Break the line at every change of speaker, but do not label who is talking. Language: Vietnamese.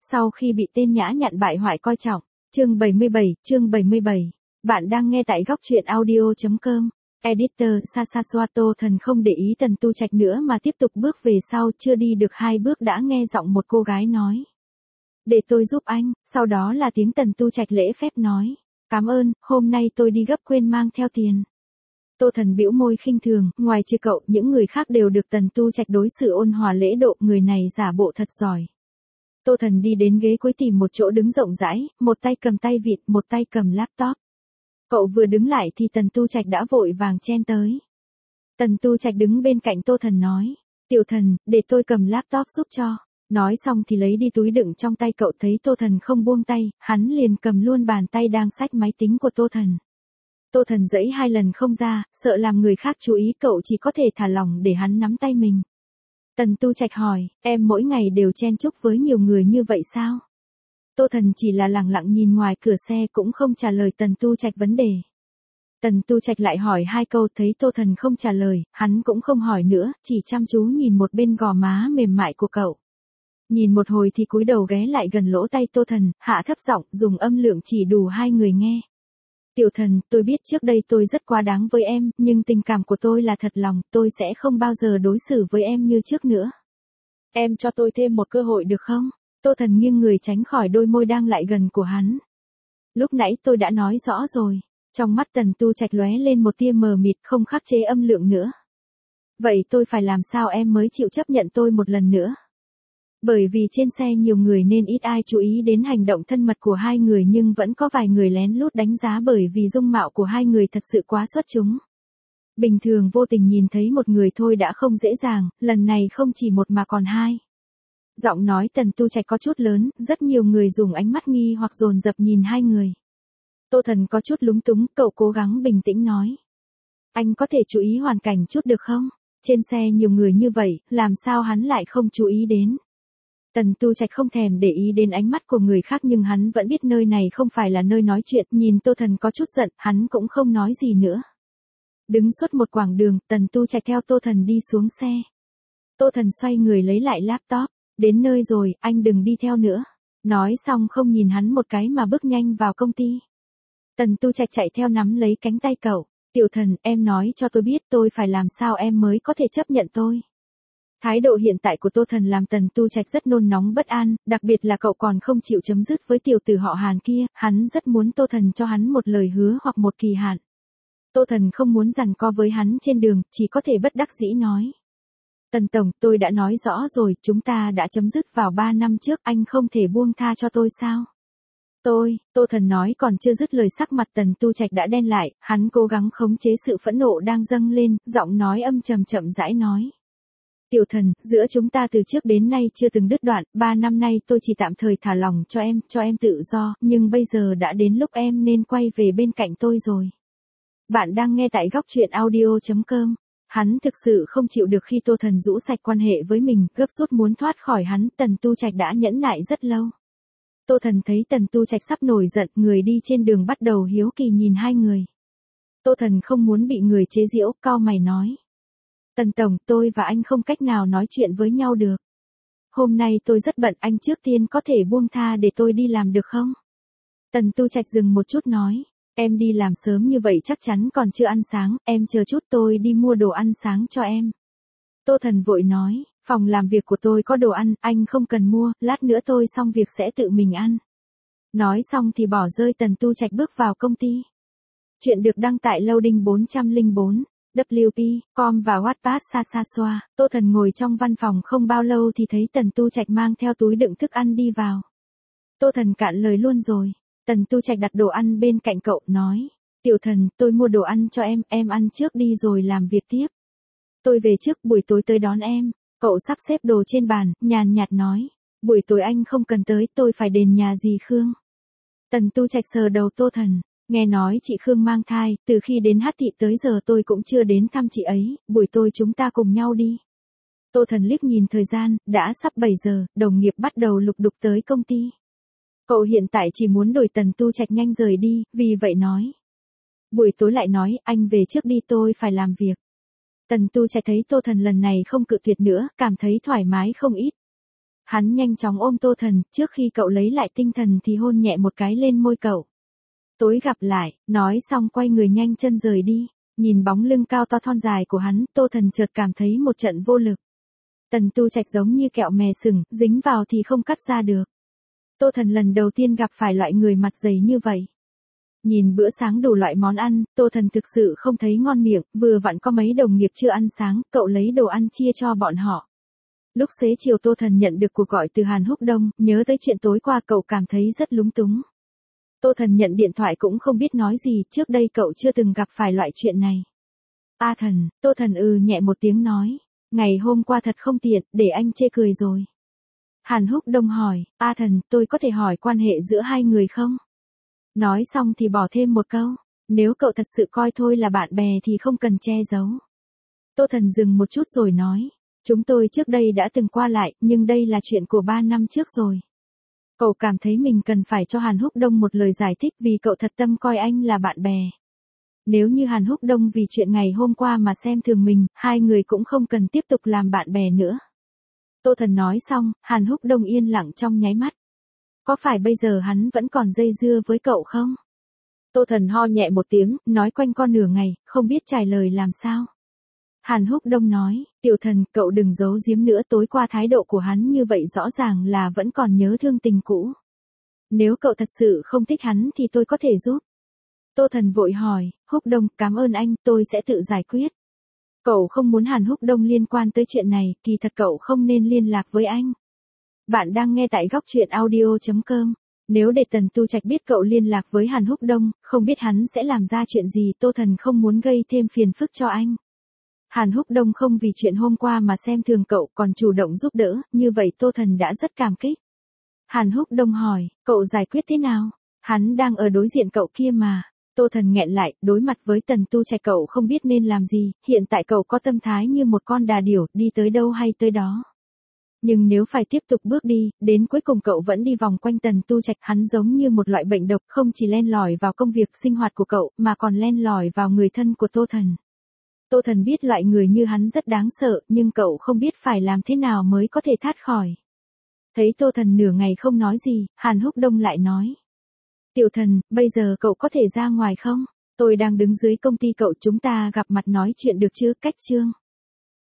Sau khi bị tên nhã nhặn bại hoại coi trọng. Chương 77. Bạn đang nghe tại góc truyện audio.com. Editor Sasasoto Thần không để ý Tần Tu Trạch nữa mà tiếp tục bước về sau, chưa đi được 2 bước đã nghe giọng một cô gái nói. Để tôi giúp anh, sau đó là tiếng Tần Tu Trạch lễ phép nói. Cảm ơn, hôm nay tôi đi gấp quên mang theo tiền. Tô Thần bĩu môi khinh thường, ngoài trừ cậu, những người khác đều được Tần Tu Trạch đối xử ôn hòa lễ độ, người này giả bộ thật giỏi. Tô Thần đi đến ghế cuối tìm một chỗ đứng rộng rãi, một tay cầm tay vịn, một tay cầm laptop. Cậu vừa đứng lại thì Tần Tu Trạch đã vội vàng chen tới. Tần Tu Trạch đứng bên cạnh Tô Thần nói, Tiểu Thần, để tôi cầm laptop giúp cho. Nói xong thì lấy đi túi đựng trong tay cậu, thấy Tô Thần không buông tay, hắn liền cầm luôn bàn tay đang xách máy tính của Tô Thần. Tô Thần giãy 2 lần không ra, sợ làm người khác chú ý, cậu chỉ có thể thả lỏng để hắn nắm tay mình. Tần Tu Trạch hỏi, em mỗi ngày đều chen chúc với nhiều người như vậy sao? Tô Thần chỉ là lẳng lặng nhìn ngoài cửa xe cũng không trả lời Tần Tu Trạch vấn đề. Tần Tu Trạch lại hỏi 2 câu, thấy Tô Thần không trả lời, hắn cũng không hỏi nữa, chỉ chăm chú nhìn một bên gò má mềm mại của cậu. Nhìn một hồi thì cúi đầu ghé lại gần lỗ tai Tô Thần, hạ thấp giọng, dùng âm lượng chỉ đủ 2 người nghe. Tiểu Thần, tôi biết trước đây tôi rất quá đáng với em, nhưng tình cảm của tôi là thật lòng, tôi sẽ không bao giờ đối xử với em như trước nữa. Em cho tôi thêm một cơ hội được không? Tô Thần nghiêng người tránh khỏi đôi môi đang lại gần của hắn. Lúc nãy tôi đã nói rõ rồi. Trong mắt Tần Tu Trạch lóe lên một tia mờ mịt, không khắc chế âm lượng nữa. Vậy tôi phải làm sao em mới chịu chấp nhận tôi một lần nữa? Bởi vì trên xe nhiều người nên ít ai chú ý đến hành động thân mật của 2 người, nhưng vẫn có vài người lén lút đánh giá bởi vì dung mạo của 2 người thật sự quá xuất chúng. Bình thường vô tình nhìn thấy một người thôi đã không dễ dàng, lần này không chỉ một mà còn 2. Giọng nói Tần Tu Trạch có chút lớn, rất nhiều người dùng ánh mắt nghi hoặc dồn dập nhìn 2 người. Tô Thần có chút lúng túng, cậu cố gắng bình tĩnh nói. Anh có thể chú ý hoàn cảnh chút được không? Trên xe nhiều người như vậy, làm sao hắn lại không chú ý đến? Tần Tu Trạch không thèm để ý đến ánh mắt của người khác, nhưng hắn vẫn biết nơi này không phải là nơi nói chuyện, nhìn Tô Thần có chút giận, hắn cũng không nói gì nữa. Đứng suốt một quãng đường, Tần Tu Trạch theo Tô Thần đi xuống xe. Tô Thần xoay người lấy lại laptop. Đến nơi rồi, anh đừng đi theo nữa. Nói xong không nhìn hắn một cái mà bước nhanh vào công ty. Tần Tu Trạch chạy theo nắm lấy cánh tay cậu. Tiểu Thần, em nói cho tôi biết tôi phải làm sao em mới có thể chấp nhận tôi. Thái độ hiện tại của Tô Thần làm Tần Tu Trạch rất nôn nóng bất an, đặc biệt là cậu còn không chịu chấm dứt với tiểu tử họ Hàn kia, hắn rất muốn Tô Thần cho hắn một lời hứa hoặc một kỳ hạn. Tô Thần không muốn giằng co với hắn trên đường, chỉ có thể bất đắc dĩ nói. Tần Tổng, tôi đã nói rõ rồi, chúng ta đã chấm dứt vào 3 năm trước, anh không thể buông tha cho tôi sao? Tô Thần nói còn chưa dứt lời, sắc mặt Tần Tu Trạch đã đen lại, hắn cố gắng khống chế sự phẫn nộ đang dâng lên, giọng nói âm trầm chậm rãi nói. Tiểu Thần, giữa chúng ta từ trước đến nay chưa từng đứt đoạn, 3 năm nay tôi chỉ tạm thời thả lỏng cho em tự do, nhưng bây giờ đã đến lúc em nên quay về bên cạnh tôi rồi. Bạn đang nghe tại góc truyện audio.com. Hắn thực sự không chịu được khi Tô Thần rũ sạch quan hệ với mình, gấp rút muốn thoát khỏi hắn, Tần Tu Trạch đã nhẫn nại rất lâu. Tô Thần thấy Tần Tu Trạch sắp nổi giận, người đi trên đường bắt đầu hiếu kỳ nhìn 2 người. Tô Thần không muốn bị người chế giễu, cau mày nói. Tần Tổng, tôi và anh không cách nào nói chuyện với nhau được. Hôm nay tôi rất bận, anh trước tiên có thể buông tha để tôi đi làm được không? Tần Tu Trạch dừng một chút nói. Em đi làm sớm như vậy chắc chắn còn chưa ăn sáng, em chờ chút tôi đi mua đồ ăn sáng cho em. Tô Thần vội nói, phòng làm việc của tôi có đồ ăn, anh không cần mua, lát nữa tôi xong việc sẽ tự mình ăn. Nói xong thì bỏ rơi Tần Tu Trạch bước vào công ty. Chuyện được đăng tại Loading 404, WP.com và Wattpad Sasasoa. Tô Thần ngồi trong văn phòng không bao lâu thì thấy Tần Tu Trạch mang theo túi đựng thức ăn đi vào. Tô Thần cạn lời luôn rồi. Tần Tu Trạch đặt đồ ăn bên cạnh cậu, nói. Tiểu Thần, tôi mua đồ ăn cho em ăn trước đi rồi làm việc tiếp. Tôi về trước, buổi tối tới đón em. Cậu sắp xếp đồ trên bàn, nhàn nhạt nói. Buổi tối anh không cần tới, tôi phải đền nhà dì Khương. Tần Tu Trạch sờ đầu Tô Thần. Nghe nói chị Khương mang thai, từ khi đến Hát Thị tới giờ tôi cũng chưa đến thăm chị ấy, buổi tối chúng ta cùng nhau đi. Tô Thần liếc nhìn thời gian, đã sắp 7 giờ, đồng nghiệp bắt đầu lục đục tới công ty. Cậu hiện tại chỉ muốn đổi Tần Tu Trạch nhanh rời đi, vì vậy nói. Buổi tối lại nói, anh về trước đi, tôi phải làm việc. Tần Tu Trạch thấy Tô Thần lần này không cự tuyệt nữa, cảm thấy thoải mái không ít. Hắn nhanh chóng ôm Tô Thần, trước khi cậu lấy lại tinh thần thì hôn nhẹ một cái lên môi cậu. Tối gặp lại, nói xong quay người nhanh chân rời đi. Nhìn bóng lưng cao to thon dài của hắn, Tô Thần chợt cảm thấy một trận vô lực. Tần Tu Trạch giống như kẹo mè sừng, dính vào thì không cắt ra được. Tô Thần lần đầu tiên gặp phải loại người mặt dày như vậy. Nhìn bữa sáng đủ loại món ăn, Tô Thần thực sự không thấy ngon miệng, vừa vặn có mấy đồng nghiệp chưa ăn sáng, cậu lấy đồ ăn chia cho bọn họ. Lúc xế chiều Tô Thần nhận được cuộc gọi từ Hàn Húc Đông, nhớ tới chuyện tối qua cậu cảm thấy rất lúng túng. Tô Thần nhận điện thoại cũng không biết nói gì, trước đây cậu chưa từng gặp phải loại chuyện này. A Thần, Tô Thần nhẹ một tiếng nói. Ngày hôm qua thật không tiện, để anh chê cười rồi. Hàn Húc Đông hỏi, A Thần, tôi có thể hỏi quan hệ giữa hai người không? Nói xong thì bỏ thêm một câu, nếu cậu thật sự coi thôi là bạn bè thì không cần che giấu. Tô Thần dừng một chút rồi nói, chúng tôi trước đây đã từng qua lại, nhưng đây là chuyện của 3 năm trước rồi. Cậu cảm thấy mình cần phải cho Hàn Húc Đông một lời giải thích vì cậu thật tâm coi anh là bạn bè. Nếu như Hàn Húc Đông vì chuyện ngày hôm qua mà xem thường mình, hai người cũng không cần tiếp tục làm bạn bè nữa. Tô Thần nói xong, Hàn Húc Đông yên lặng trong nháy mắt. Có phải bây giờ hắn vẫn còn dây dưa với cậu không? Tô Thần ho nhẹ một tiếng, nói quanh co nửa ngày, không biết trả lời làm sao. Hàn Húc Đông nói, Tiểu Thần, cậu đừng giấu giếm nữa, tối qua thái độ của hắn như vậy rõ ràng là vẫn còn nhớ thương tình cũ. Nếu cậu thật sự không thích hắn thì tôi có thể giúp. Tô Thần vội hỏi, Húc Đông, cảm ơn anh, tôi sẽ tự giải quyết. Cậu không muốn Hàn Húc Đông liên quan tới chuyện này, kỳ thật cậu không nên liên lạc với anh. Bạn đang nghe tại góc truyện audio.com. Nếu để Tần Tu Trạch biết cậu liên lạc với Hàn Húc Đông, không biết hắn sẽ làm ra chuyện gì, Tô Thần không muốn gây thêm phiền phức cho anh. Hàn Húc Đông không vì chuyện hôm qua mà xem thường cậu, còn chủ động giúp đỡ, như vậy Tô Thần đã rất cảm kích. Hàn Húc Đông hỏi, cậu giải quyết thế nào? Hắn đang ở đối diện cậu kia mà. Tô Thần nghẹn lại, đối mặt với Tần Tu Trạch cậu không biết nên làm gì, hiện tại cậu có tâm thái như một con đà điểu, đi tới đâu hay tới đó. Nhưng nếu phải tiếp tục bước đi, đến cuối cùng cậu vẫn đi vòng quanh Tần Tu Trạch, hắn giống như một loại bệnh độc, không chỉ len lỏi vào công việc sinh hoạt của cậu, mà còn len lỏi vào người thân của Tô Thần. Tô Thần biết loại người như hắn rất đáng sợ, nhưng cậu không biết phải làm thế nào mới có thể thoát khỏi. Thấy Tô Thần nửa ngày không nói gì, Hàn Húc Đông lại nói. Tiểu Thần, bây giờ cậu có thể ra ngoài không? Tôi đang đứng dưới công ty cậu, chúng ta gặp mặt nói chuyện được chứ, cách chương.